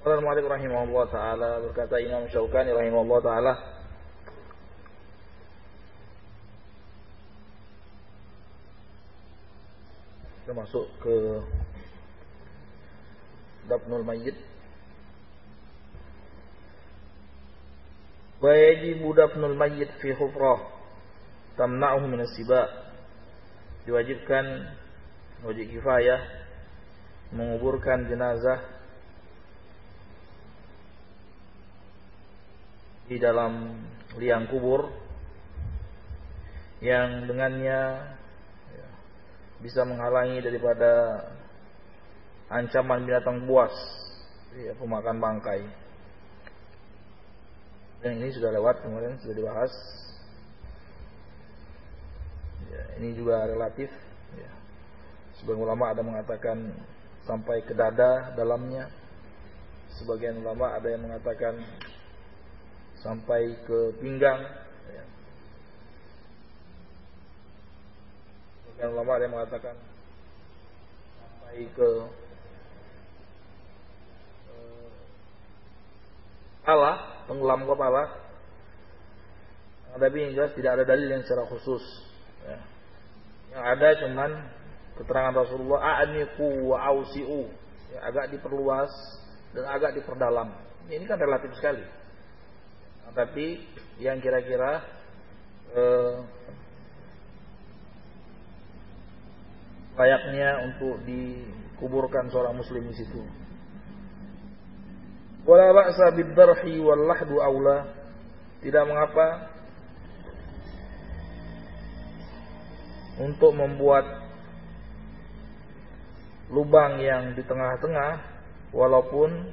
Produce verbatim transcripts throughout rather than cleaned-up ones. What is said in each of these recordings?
Qala al-mu'allif rahimahullah taala, berkata Imam Syaukani rahimahullah taala, kita masuk ke dafnul mayyit. Wa yajibu dafnul mayyit fi hufrah tamna'uhu min as-siba. Diwajibkan, wajib kifayah, menguburkan jenazah di dalam liang kubur yang dengannya bisa menghalangi daripada ancaman binatang buas, ya, pemakan bangkai. Dan ini sudah lewat kemarin, sudah dibahas. Ya, ini juga relatif. Ya. Sebagian ulama ada mengatakan sampai ke dada dalamnya. Sebagian ulama ada yang mengatakan sampai ke pinggang. Ya. Sebagian ulama ada yang mengatakan sampai ke kepala, tenggelam kepala. Tapi yang jelas tidak ada dalil yang secara khusus. Ya. Yang ada cuman keterangan Rasulullah, a'niku wa ausi'u, ya, agak diperluas dan agak diperdalam. Ini kan relatif sekali. Nah, tapi yang kira-kira eh, layaknya untuk dikuburkan seorang muslim di situ. Wala ba'sa bid-darhi wal lahdu aula. Tidak mengapa untuk membuat lubang yang di tengah-tengah, walaupun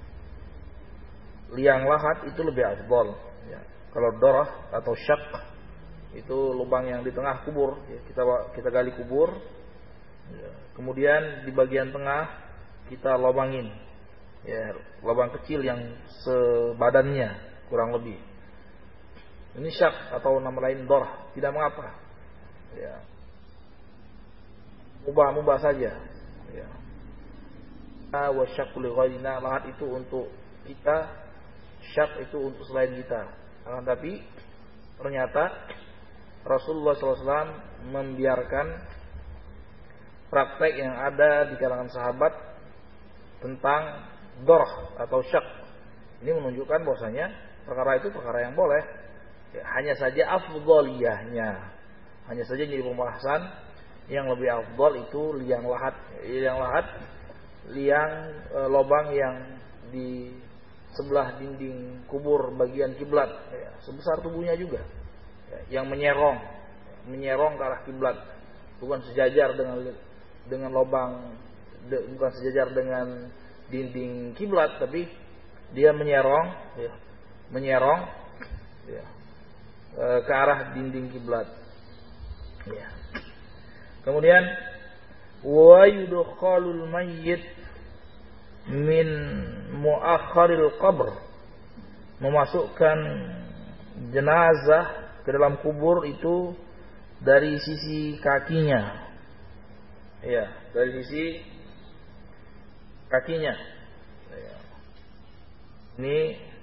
liang lahat itu lebih afdal. Ya. Kalau darah atau syak itu lubang yang di tengah kubur, ya, kita kita gali kubur, ya. Kemudian di bagian tengah kita lubangin, ya, lubang kecil yang sebadannya kurang lebih. Ini syak atau nama lain darah, tidak mengapa. Ya. Mubah-mubah saja. Ya. Wa syakku li ghairina, lahat itu untuk kita, syak itu untuk selain kita. Akan tapi ternyata Rasulullah shallallahu alaihi wasallam membiarkan praktek yang ada di kalangan sahabat tentang darh atau syak. Ini menunjukkan bahwasanya perkara itu perkara yang boleh. Ya, hanya saja afdhaliyahnya, hanya saja jadi pembahasan yang lebih afdal itu liang lahat, liang lahat, liang e, lubang yang di sebelah dinding kubur bagian kiblat, ya, sebesar tubuhnya juga, ya, yang menyerong, menyerong ke arah kiblat, bukan sejajar dengan dengan lubang, de, bukan sejajar dengan dinding kiblat, tapi dia menyerong, ya, menyerong, ya, e, ke arah dinding kiblat. Ya. Kemudian wa yudkhalul mayyit min muakharil qabr, memasukkan jenazah ke dalam kubur itu dari sisi kakinya. Ya, dari sisi kakinya. Ya. Ini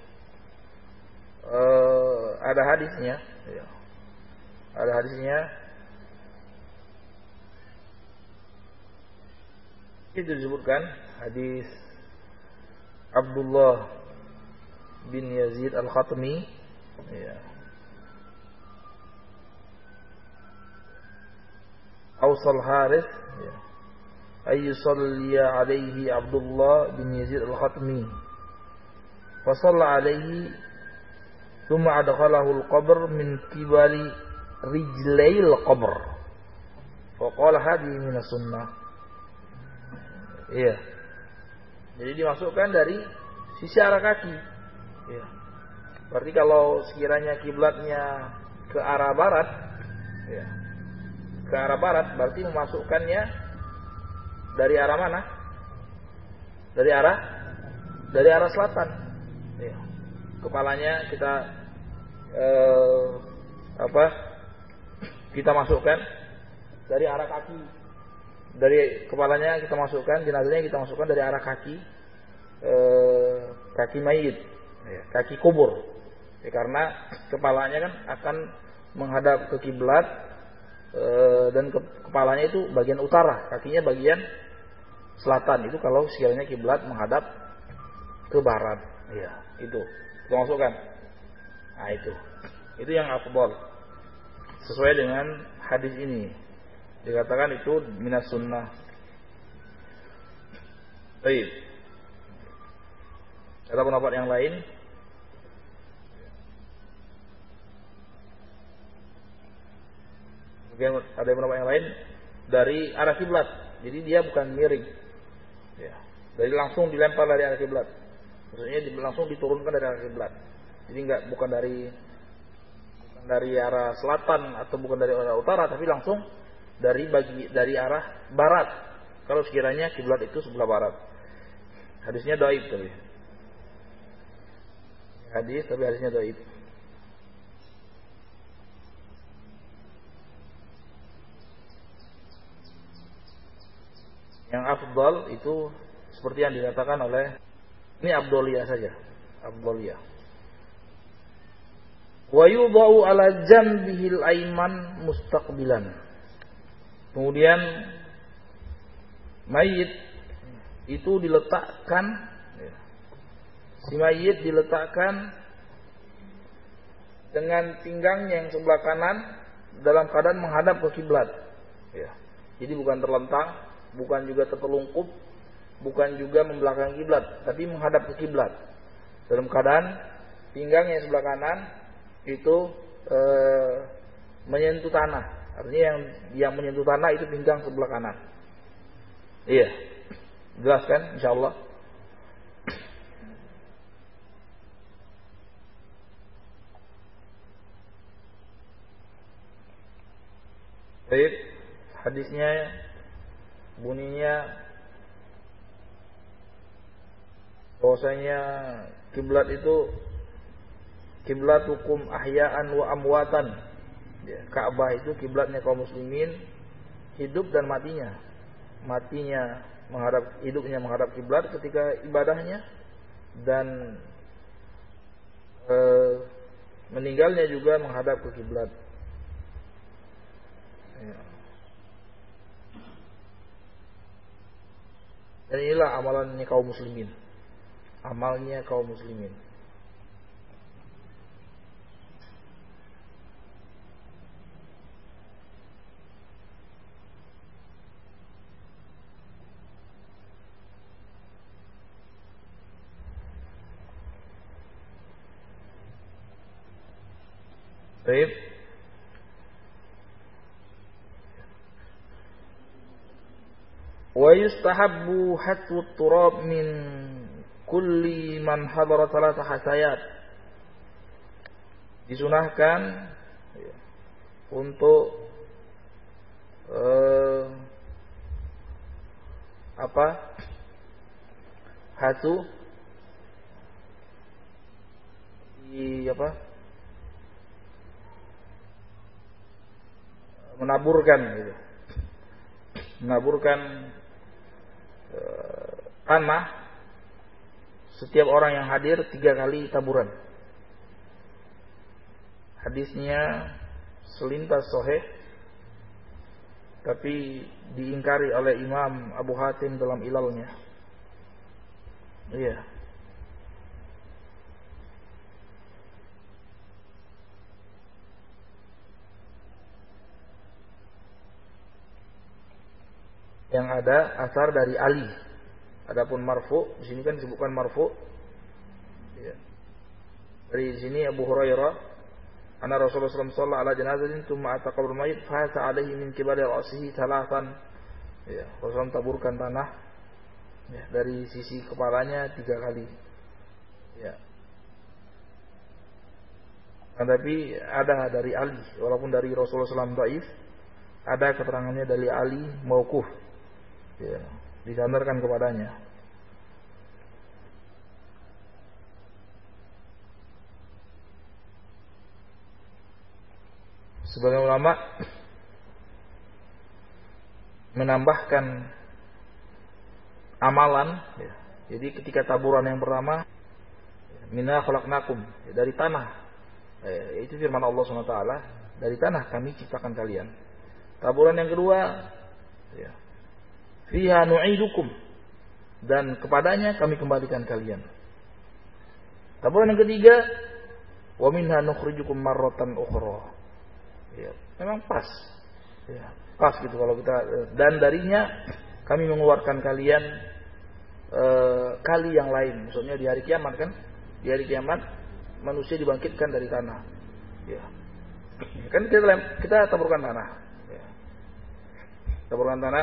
uh, ada hadisnya, ya. Ada hadisnya. Itu disebutkan hadis Abdullah bin Yazid Al-Khatmi, ya. Awsal Harith, ya. Ayyusalli alaihi Abdullah bin Yazid Al-Khatmi. Fa shalla alaihi thumma adkhalahu al-qabr min qibali rijlail qabr. Fa qala hadhihi min as-sunnah. Iya. Jadi dimasukkan dari sisi arah kaki. Iya. Berarti kalau sekiranya kiblatnya ke arah barat, ya, ke arah barat, berarti memasukkannya dari arah mana? Dari arah dari arah selatan. Iya. Kepalanya kita eh, apa? Kita masukkan dari arah kaki. Dari kepalanya kita masukkan, jenazahnya kita masukkan dari arah kaki, eh, kaki mayit, ya, kaki kubur, ya, karena kepalanya kan akan menghadap ke kiblat, eh, dan ke, kepalanya itu bagian utara, kakinya bagian selatan. Itu kalau sekiranya kiblat menghadap ke barat, ya, itu termasuk kan. Nah itu, itu yang afdal sesuai dengan hadis ini. Dikatakan itu minas sunnah. Baik. Ada pendapat yang lain? Mungkin ada pendapat yang lain dari arah kiblat. Jadi dia bukan miring. Ya. Dari langsung dilempar dari arah kiblat. Maksudnya langsung diturunkan dari arah kiblat. Jadi enggak bukan dari bukan dari arah selatan atau bukan dari arah utara, tapi langsung dari bagi dari arah barat. Kalau sekiranya kiblat itu sebelah barat. Hadisnya dhaif tapi. Hadis tapi hadisnya dhaif. Yang afdal itu seperti yang dikatakan oleh, ini abdoliyah saja, abdoliyah. Wa yudha'u ala janbihil aiman mustaqbilan. Kemudian mayit itu diletakkan, si mayit diletakkan dengan pinggangnya yang sebelah kanan dalam keadaan menghadap ke kiblat. Ya. Jadi bukan terlentang, bukan juga tertelungkup, bukan juga membelakangi kiblat, tapi menghadap ke kiblat. Dalam keadaan pinggangnya sebelah kanan itu e, menyentuh tanah. Artinya yang yang menyentuh tanah itu pinggang sebelah kanan. Iya. Jelas kan insyaallah? Baik, hadisnya bunyinya bahwasanya kiblat itu kiblatukum ahya'an wa amwatan. Ya, Ka'bah itu kiblatnya kaum muslimin hidup dan matinya. Matinya menghadap, hidupnya menghadap kiblat ketika ibadahnya, dan e, meninggalnya juga menghadap ke kiblat. Ya. Dan inilah amalannya kaum muslimin. Amalnya kaum muslimin. Baik. Wa yustahabbu hatwu turab min kulli man hadara salatah hasayat. Disunahkan ya, untuk eh, apa? Hatu di apa? Menaburkan gitu. Menaburkan e, tanah setiap orang yang hadir tiga kali taburan. Hadisnya selintas sahih, tapi diingkari oleh Imam Abu Hatim dalam Ilalnya. Iya. Yang ada asar dari Ali. Adapun marfu, di sini kan disebutkan marfu. Ya. Dari sini Abu Hurairah, anna Rasulullah sallallahu alaihi wasallam ala janazatin thumma ata qabr mayit fa hasa alaihi min kibari ra'sihi thalathan. Ya, Rasulullah taburkan tanah ya, dari sisi kepalanya tiga kali. Ya. Tetapi ada dari Ali, walaupun dari Rasulullah sallallahu alaihi wasallam dhaif, ada keterangannya dari Ali mauquf. Ya, disandarkan kepadanya. Sebagian ulama menambahkan amalan ya, Jadi ketika taburan yang pertama, minna khalaqnakum, dari tanah. Eh, itu firman Allah subhanahu wa taala, dari tanah kami ciptakan kalian. Taburan yang kedua, ya, fiha nu'idukum, dan kepadanya kami kembalikan kalian. Taburan yang ketiga, wa minha nukhrijukum marratan ukhra. Ya, memang pas. Ya, pas gitu kalau kita, dan darinya kami mengeluarkan kalian e, kali yang lain. Maksudnya di hari kiamat kan? Di hari kiamat manusia dibangkitkan dari tanah. Ya. Kan kita kita taburkan tanah. Ya. Taburkan tanah.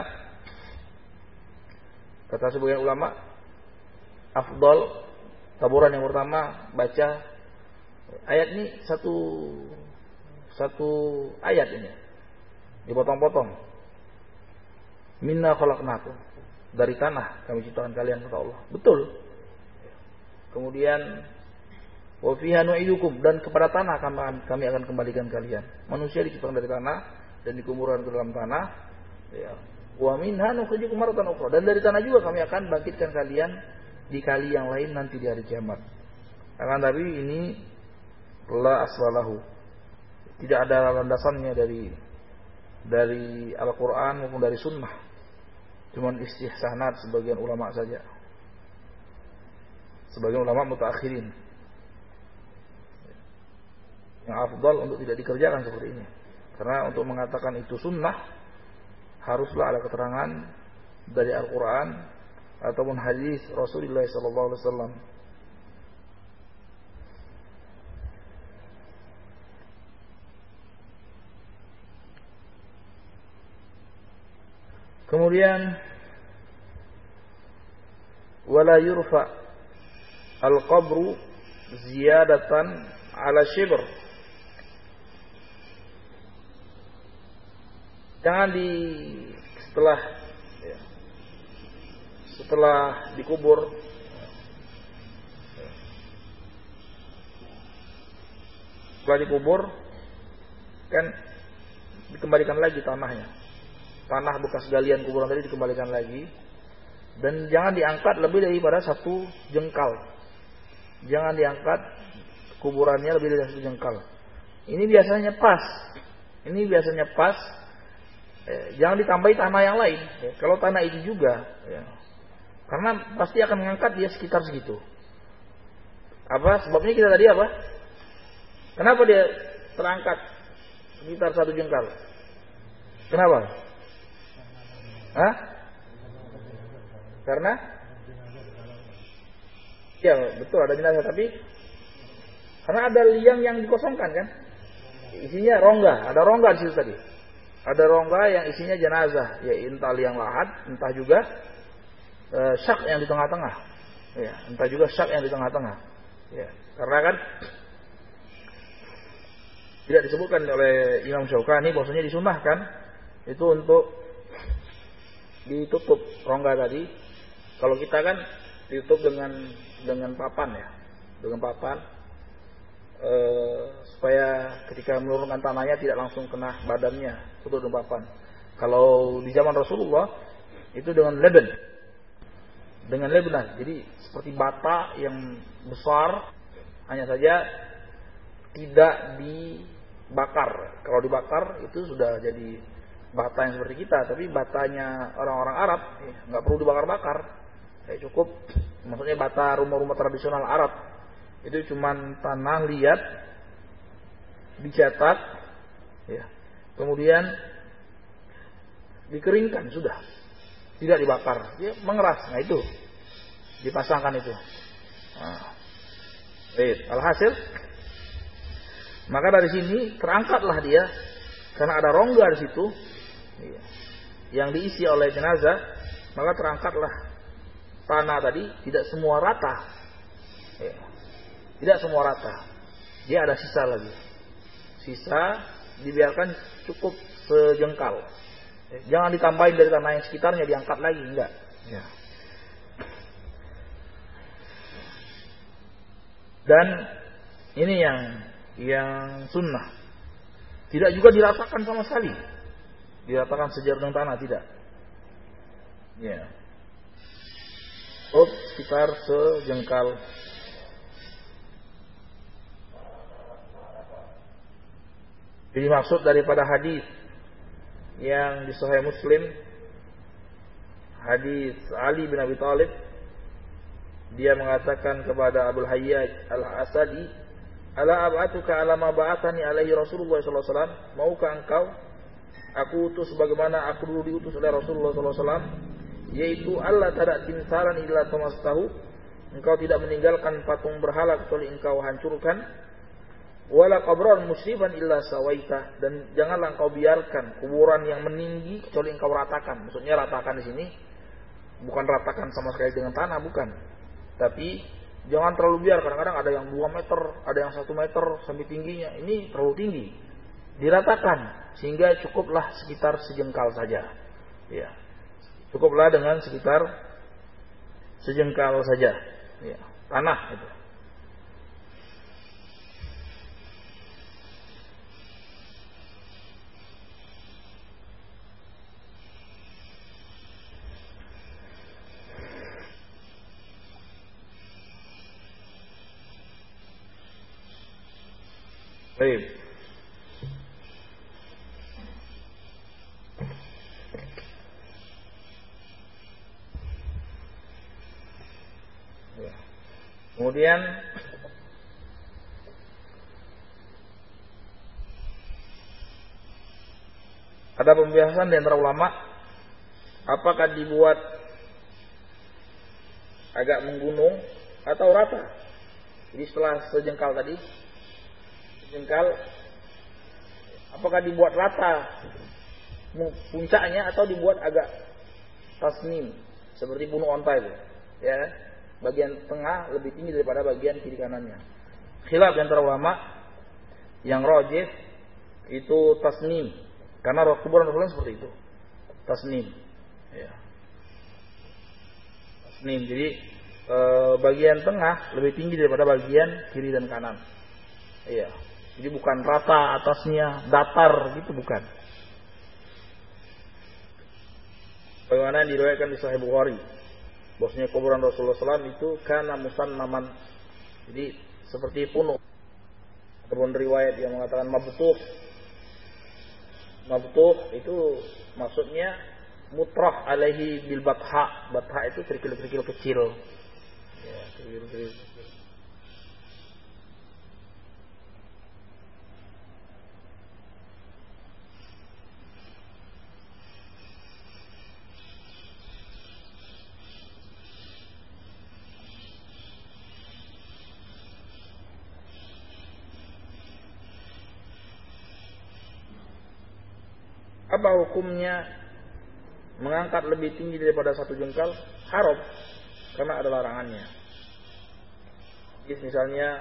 Kata sebagian ulama, afdal taburan yang pertama baca ayat ini satu satu ayat ini dipotong-potong. Minna khalaqnakum, dari tanah kami ciptakan kalian, kata Allah. Betul. Kemudian wa fiha nu'idukum, dan kepada tanah kami, kami akan kembalikan kalian. Manusia diciptakan dari tanah dan dikuburkan ke dalam tanah. Ya. Wa minha nukhrijukum marratan ukhra, dan dari tanah juga kami akan bangkitkan kalian di kali yang lain nanti di hari kiamat. Akan tapi ini la aswalahu, tidak ada landasannya dari dari Al-Quran maupun dari Sunnah, cuman istihsanat sebagian ulama saja, sebagian ulama mutaakhirin. Yang afdal untuk tidak dikerjakan seperti ini, karena untuk mengatakan itu sunnah haruslah ada keterangan dari Al-Quran ataupun hadis Rasulullah sallallahu alaihi wasallam. Kemudian wala yurfa al-qabru ziyadatan ala shibr. Jangan di setelah ya, setelah dikubur setelah dikubur kan dikembalikan lagi tanahnya. Tanah bekas galian kuburan tadi dikembalikan lagi, dan jangan diangkat lebih daripada satu jengkal. Jangan diangkat kuburannya lebih dari satu jengkal. Ini biasanya pas. Ini biasanya pas. Eh, jangan ditambahi tanah yang lain. Eh, kalau tanah itu juga, ya, karena pasti akan mengangkat dia sekitar segitu. Apa sebabnya kita tadi apa? Kenapa dia terangkat sekitar satu jengkal? Kenapa? Hah? Karena ya betul ada jenazah, tapi karena ada liang yang dikosongkan kan, isinya rongga, ada rongga di situ tadi, ada rongga yang isinya jenazah, ya entah liang lahat, entah juga e, syak yang di tengah-tengah, ya entah juga syak yang di tengah-tengah, ya karena kan tidak disebutkan oleh Imam Syaukani bahwasanya disunahkan itu untuk ditutup rongga tadi. Kalau kita kan ditutup dengan dengan papan ya, dengan papan e, supaya ketika menurunkan tanahnya tidak langsung kena badannya, tutup dengan papan. Kalau di zaman Rasulullah itu dengan leben, dengan lebenan, jadi seperti bata yang besar, hanya saja tidak dibakar. Kalau dibakar itu sudah jadi bata yang seperti kita, tapi batanya orang-orang Arab nggak perlu dibakar-bakar, ya cukup, maksudnya bata rumah-rumah tradisional Arab itu cuman tanah liat dicetak, ya kemudian dikeringkan sudah, tidak dibakar, ya mengeras, nah itu dipasangkan itu. Nah, baik, alhasil maka dari sini terangkatlah dia karena ada rongga di situ yang diisi oleh jenazah, maka terangkatlah tanah tadi, tidak semua rata, ya, tidak semua rata, dia ada sisa lagi, sisa dibiarkan cukup sejengkal, ya, jangan ditambahin dari tanah yang sekitarnya diangkat lagi, enggak, ya. Dan ini yang yang sunnah, tidak juga diratakan sama sekali, diratakan sejajar dengan tanah, tidak. Ya. Ups. sekitar sejengkal. Jadi maksud daripada hadis yang di Sahih Muslim, hadis Ali bin Abi Thalib, dia mengatakan kepada Abu Hayyaj Al-Asadi, "Ala ab'atuka ala ma ba'athani alaihi Rasulullah sallallahu alaihi wasallam?" Maukah engkau aku utus sebagaimana aku dulu diutus oleh Rasulullah sallallahu alaihi wasallam, yaitu Allah tidak tinsaran illa tamastahu, engkau tidak meninggalkan patung berhala kecuali engkau hancurkan, wala qabran musriban illa sawaita, dan janganlah engkau biarkan kuburan yang meninggi kecuali engkau ratakan. Maksudnya ratakan di sini bukan ratakan sama sekali dengan tanah, bukan. Tapi jangan terlalu biar, kadang-kadang ada yang dua meter, ada yang satu meter sampai tingginya. Ini terlalu tinggi. Diratakan sehingga cukuplah sekitar sejengkal saja. Ya. Cukuplah dengan sekitar sejengkal saja. Ya. Tanah itu. Baik. Kemudian ada pembahasan di antara ulama, apakah dibuat agak menggunung atau rata. Jadi setelah sejengkal tadi, sejengkal, apakah dibuat rata puncaknya atau dibuat agak tasnim seperti bunuh onta itu, ya, bagian tengah lebih tinggi daripada bagian kiri kanannya. Khilaf di antara ulama, yang rajih itu tasnim, karena kuburan Rasulullah seperti itu, tasnim, ya. Tasnim, jadi e, bagian tengah lebih tinggi daripada bagian kiri dan kanan, iya. Jadi bukan rata atasnya, datar gitu, bukan. Bagaimana diriwayatkan di Sahih Bukhari, bahwasanya kuburan Rasulullah shallallahu alaihi wasallam itu kana musannaman, jadi seperti punuk. Ataupun riwayat yang mengatakan mabtuh. Mabtuh itu maksudnya mutrah alaihi bil batha. Batha itu kerikil-kerikil kecil. Ya, kerikil-kerikil kecil. Apa hukumnya mengangkat lebih tinggi daripada satu jengkal? Haram, karena ada larangannya. Jadi misalnya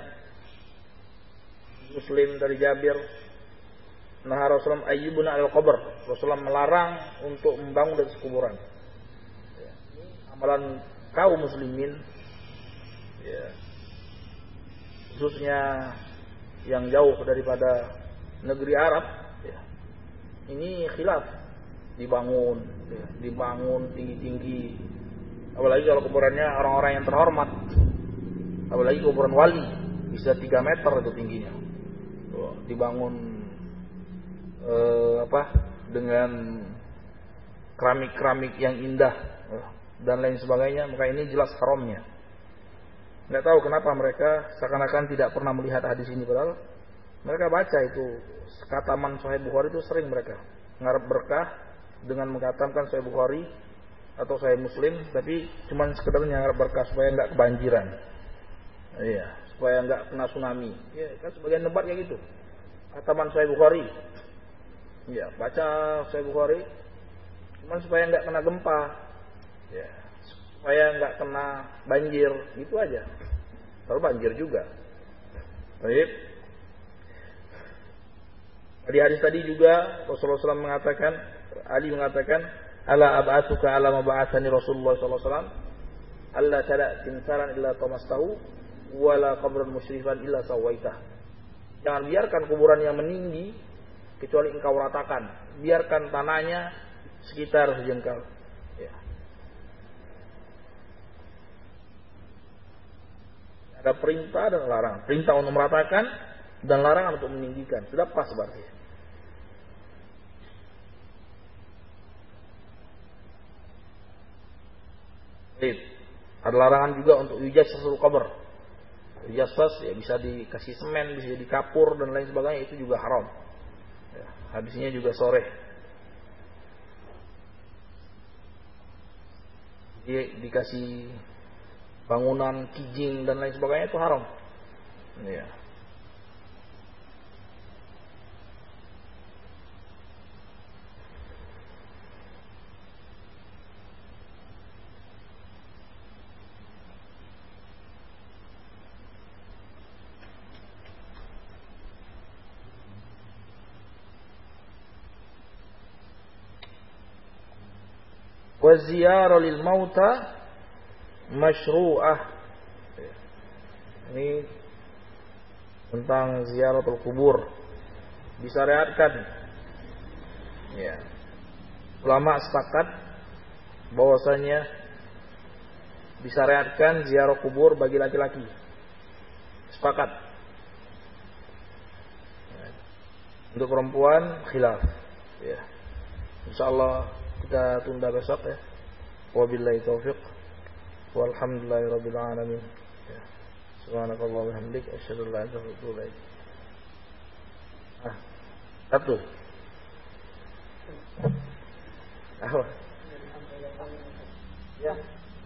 Muslim dari Jabir, nah Rasulullah ayyubuna al-qabr, Rasulullah melarang untuk membangun dari kuburan. Ya, amalan kaum muslimin, ya, khususnya yang jauh daripada negeri Arab, ya, ini khilaf, dibangun, ya, dibangun tinggi-tinggi. Apalagi kalau kuburannya orang-orang yang terhormat, apalagi kuburan wali bisa tiga meter itu tingginya. Tuh, dibangun eh, apa dengan keramik-keramik yang indah, eh, dan lain sebagainya, maka ini jelas haramnya. Nggak tahu kenapa mereka seakan-akan tidak pernah melihat hadis ini, padahal mereka baca itu kataman Sahih Bukhari itu sering mereka ngarep berkah dengan mengatakan Sahih Bukhari atau Sahih Muslim, tapi cuma sekedar ngarep berkah supaya nggak kebanjiran, iya, supaya nggak kena tsunami. Ya, kan sebagian tempat kayak gitu. Kataman Sahih Bukhari, iya, baca Sahih Bukhari cuma supaya nggak kena gempa, ya, supaya nggak kena banjir, gitu aja. Kalau banjir juga. Baik. Di hadis tadi juga Rasulullah shallallahu alaihi wasallam mengatakan, Ali mengatakan, ala ab'atuka ala ma ba'athani Rasulullah sallallahu alaihi wasallam, alla tada tinsaran illa tamastahu wala qabran musyrifan illa sawaitah. Jangan biarkan kuburan yang meninggi kecuali engkau ratakan, biarkan tanahnya sekitar sejengkal, ya. Ada perintah dan larangan. Perintah untuk meratakan dan larangan untuk meninggikan. Sudah pas berarti. Baik. Ada larangan juga untuk yujassasul qabr. Yujassas ya bisa dikasih semen, bisa dikapur dan lain sebagainya, itu juga haram. Ya, habisnya juga sore. Dia dikasih bangunan kijing dan lain sebagainya, itu haram. Ya. Wa ziyarah lil mauta masyru'ah. Ini tentang ziaratul kubur, disyariatkan. Ya. Ulama sepakat bahwasanya disyariatkan ziarah kubur bagi laki-laki. Sepakat. Ya. Untuk perempuan khilaf. Ya. Insyaallah kita tunda besok ya. Wabillahi taufiq. Walhamdulillahirabbil alamin. Ya. Subhanakallahumma wa bihamdika asyhadu an la ilaha illa anta astaghfiruka wa atubu ilaik. Ah, satu. Apa? Ya.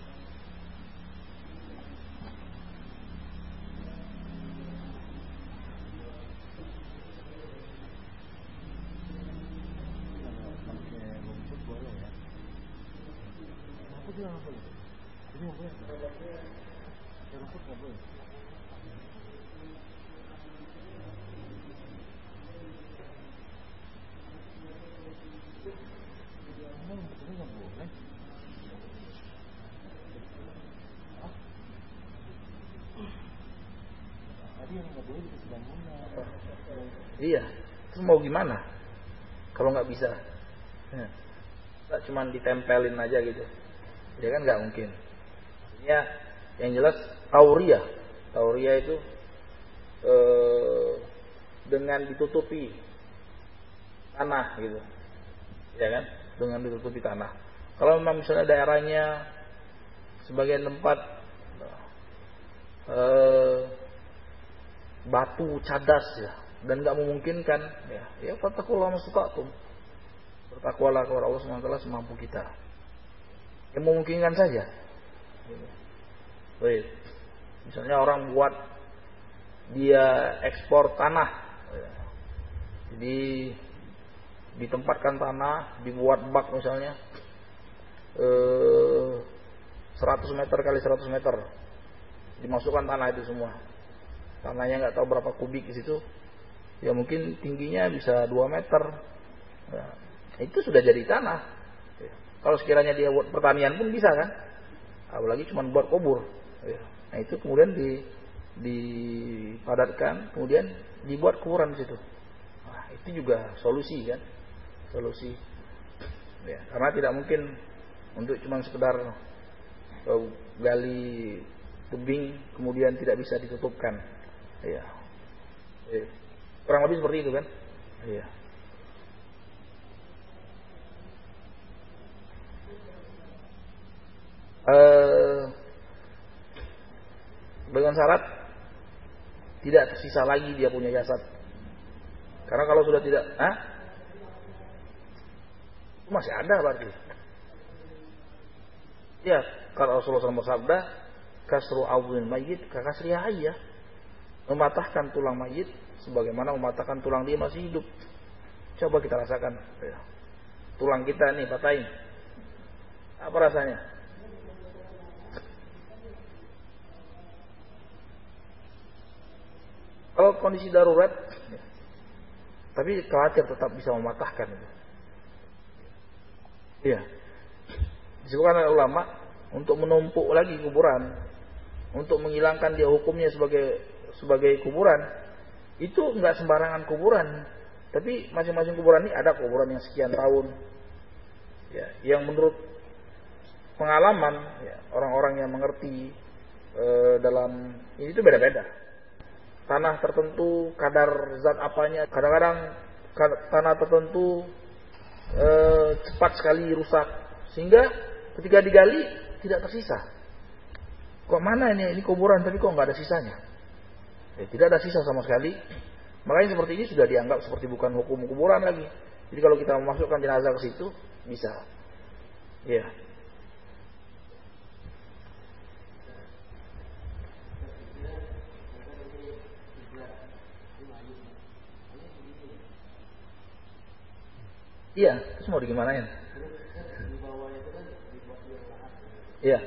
Iya, terus mau gimana kalau nggak bisa? Ya. Nggak cuma ditempelin aja gitu, ya kan nggak mungkin. Ya, yang jelas tauriah, tauriah itu eh, dengan ditutupi tanah gitu, ya kan? Dengan ditutupi tanah. Kalau memang misalnya daerahnya sebagian tempat eh, batu cadas ya, dan nggak memungkinkan, ya, ya fattaqullaha mastata'tum. Bertakwalah kepada Allah subhanahu wa taala semampu kita. Yang memungkinkan saja. Baik. Misalnya orang buat dia ekspor tanah. Jadi ditempatkan tanah, dibuat bak misalnya eh, seratus meter kali seratus meter. Dimasukkan tanah itu semua. Tanahnya nggak tahu berapa kubik di situ. Ya mungkin tingginya bisa dua meter. Nah, itu sudah jadi tanah. Kalau sekiranya dia buat pertanian pun bisa kan? Apalagi cuma buat kubur. Nah itu kemudian di, dipadatkan, kemudian dibuat kuburan di situ. Nah, itu juga solusi kan? Solusi. Ya, karena tidak mungkin untuk cuma sekedar uh, gali tebing kemudian tidak bisa ditutupkan. Ya. Ya. Kurang lebih seperti itu kan? Iya. Eh, dengan syarat tidak tersisa lagi dia punya jasad. Karena kalau sudah tidak, ah, masih ada berarti. Ya, kalau Rasulullah shallallahu alaihi wasallam bersabda, kasru awwin mayyit kakasri hayya, mematahkan tulang mayit sebagaimana mematahkan tulang dia masih hidup. Coba kita rasakan, ya. Tulang kita nih patahin, apa rasanya? Kalau kondisi darurat, ya. Tapi khawatir tetap bisa mematahkan. Iya. Disebutkan oleh ulama untuk menumpuk lagi kuburan, untuk menghilangkan dia hukumnya sebagai sebagai kuburan. Itu enggak sembarangan kuburan, tapi masing-masing kuburan ini ada kuburan yang sekian tahun, ya, yang menurut pengalaman ya, orang-orang yang mengerti e, dalam ini itu beda-beda. Tanah tertentu kadar zat apanya, kadang-kadang tanah tertentu e, cepat sekali rusak sehingga ketika digali tidak tersisa. Kok mana ini ini kuburan tapi kok nggak ada sisanya? Ya, tidak ada sisa sama sekali. Makanya seperti ini sudah dianggap seperti bukan hukum kuburan lagi. Jadi kalau kita memasukkan jenazah ke situ bisa. Ya. Iya, terus mau digimanain? Iya.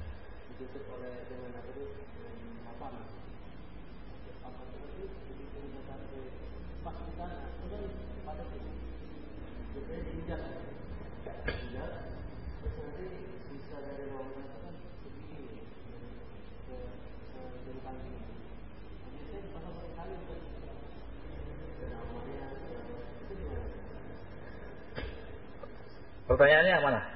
Pertanyaannya yang mana?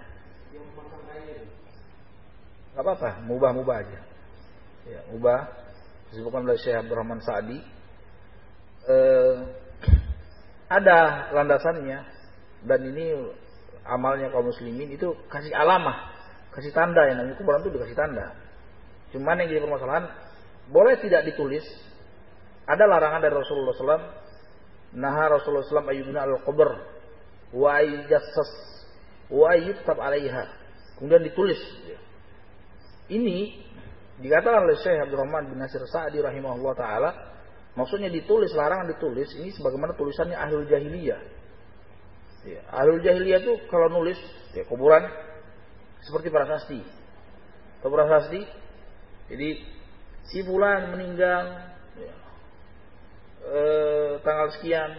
Gak apa-apa, mubah-mubah aja. Ya, mubah. Disebutkan oleh Syekh Abdurrahman Sa'di. Eh, ada landasannya dan ini amalnya kaum muslimin itu kasih alamah, kasih tanda yang namanya kuburan itu dikasih tanda. Cuman yang jadi permasalahan boleh tidak ditulis. Ada larangan dari Rasulullah sallallahu alaihi wasallam. Naha Rasulullah sallallahu alaihi wasallam ayyubna al-qabr wa ayyassas wa ayyutab alaiha. Kemudian ditulis. Ini dikatakan oleh Syekh Abdurrahman bin Nasir Sa'di rahimahullah taala, maksudnya ditulis, larangan ditulis ini sebagaimana tulisannya ahlul jahiliyah. Ya, ahlul jahiliyah itu kalau nulis ya kuburan seperti prasasti. Atau prasasti. Jadi si fulan meninggal ya, eh, tanggal sekian.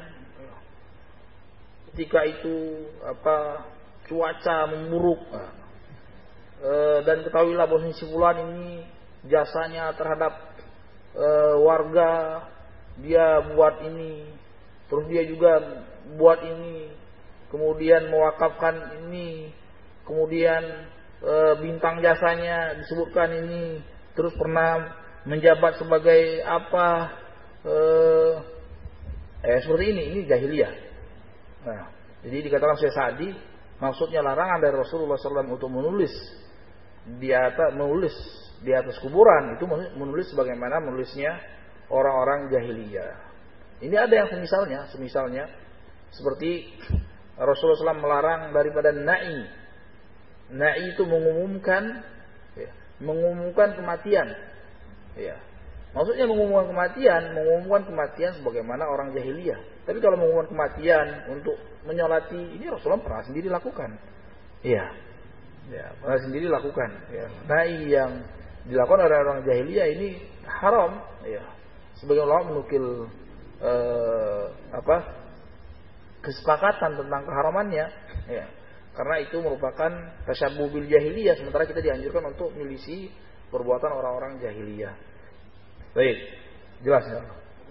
Ketika itu apa cuaca memburuk e, dan ketahuilah bahwa si fulan ini jasanya terhadap e, warga, dia buat ini, terus dia juga buat ini, kemudian mewakafkan ini, kemudian e, bintang jasanya disebutkan ini, terus pernah menjabat sebagai apa e, eh seperti ini, ini jahiliyah. Nah, jadi dikatakan Syekh Sa'di maksudnya larangan dari Rasulullah sallallahu alaihi wasallam untuk menulis di atas menulis di atas kuburan itu menulis sebagaimana menulisnya orang-orang jahiliyah. Ini ada yang semisalnya, semisalnya seperti Rasulullah sallallahu alaihi wasallam melarang daripada na'i. Na'i itu mengumumkan, ya, mengumumkan kematian. Ya. Maksudnya mengumumkan kematian, mengumumkan kematian sebagaimana orang jahiliyah. Tapi kalau mengumumkan kematian untuk menyolati, ini Rasulullah pernah sendiri lakukan. Iya. Ya, pernah sendiri lakukan. Ya. Nah, yang dilakukan oleh orang jahiliyah ini haram. Ya. Sebagian ulama menukil eh, apa kesepakatan tentang keharamannya. Ya. Karena itu merupakan tasyabbuh bil jahiliyah. Sementara kita dianjurkan untuk milisi perbuatan orang-orang jahiliyah. Baik, jelas ya.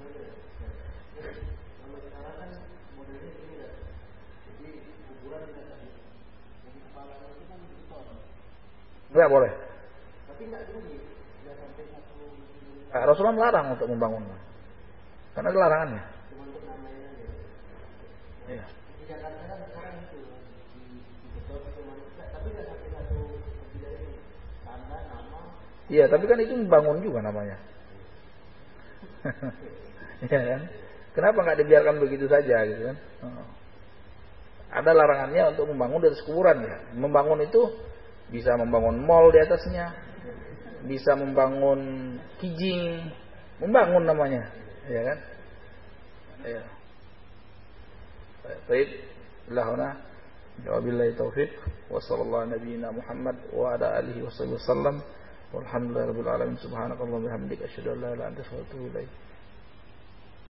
Enggak boleh. Tapi enggak tinggi, enggak sampai satu. Nah, Rasulullah melarang untuk membangun. Karena ada larangannya. Cuma untuk namanya aja. Iya. Di Jakarta kan sekarang itu di betul cuma tapi enggak sampai satu dari tanda nama. Iya, tapi kan itu membangun juga namanya. Iya kan? Kenapa enggak dibiarkan begitu saja gitu kan? Oh. Ada larangannya untuk membangun dari kuburan ya. Membangun itu bisa membangun mall di atasnya, bisa membangun kijing, membangun namanya, ya kan? Ya. Baik, lahuna, wabillahi taufiq, wa sallallahu nabiyina Muhammad wa ala alihi wasallam, walhamdulillahirabbil alamin, subhanakallahumma wa bihamdika asyhadu an la ilaha illa anta astaghfiruka wa atubu ilaik.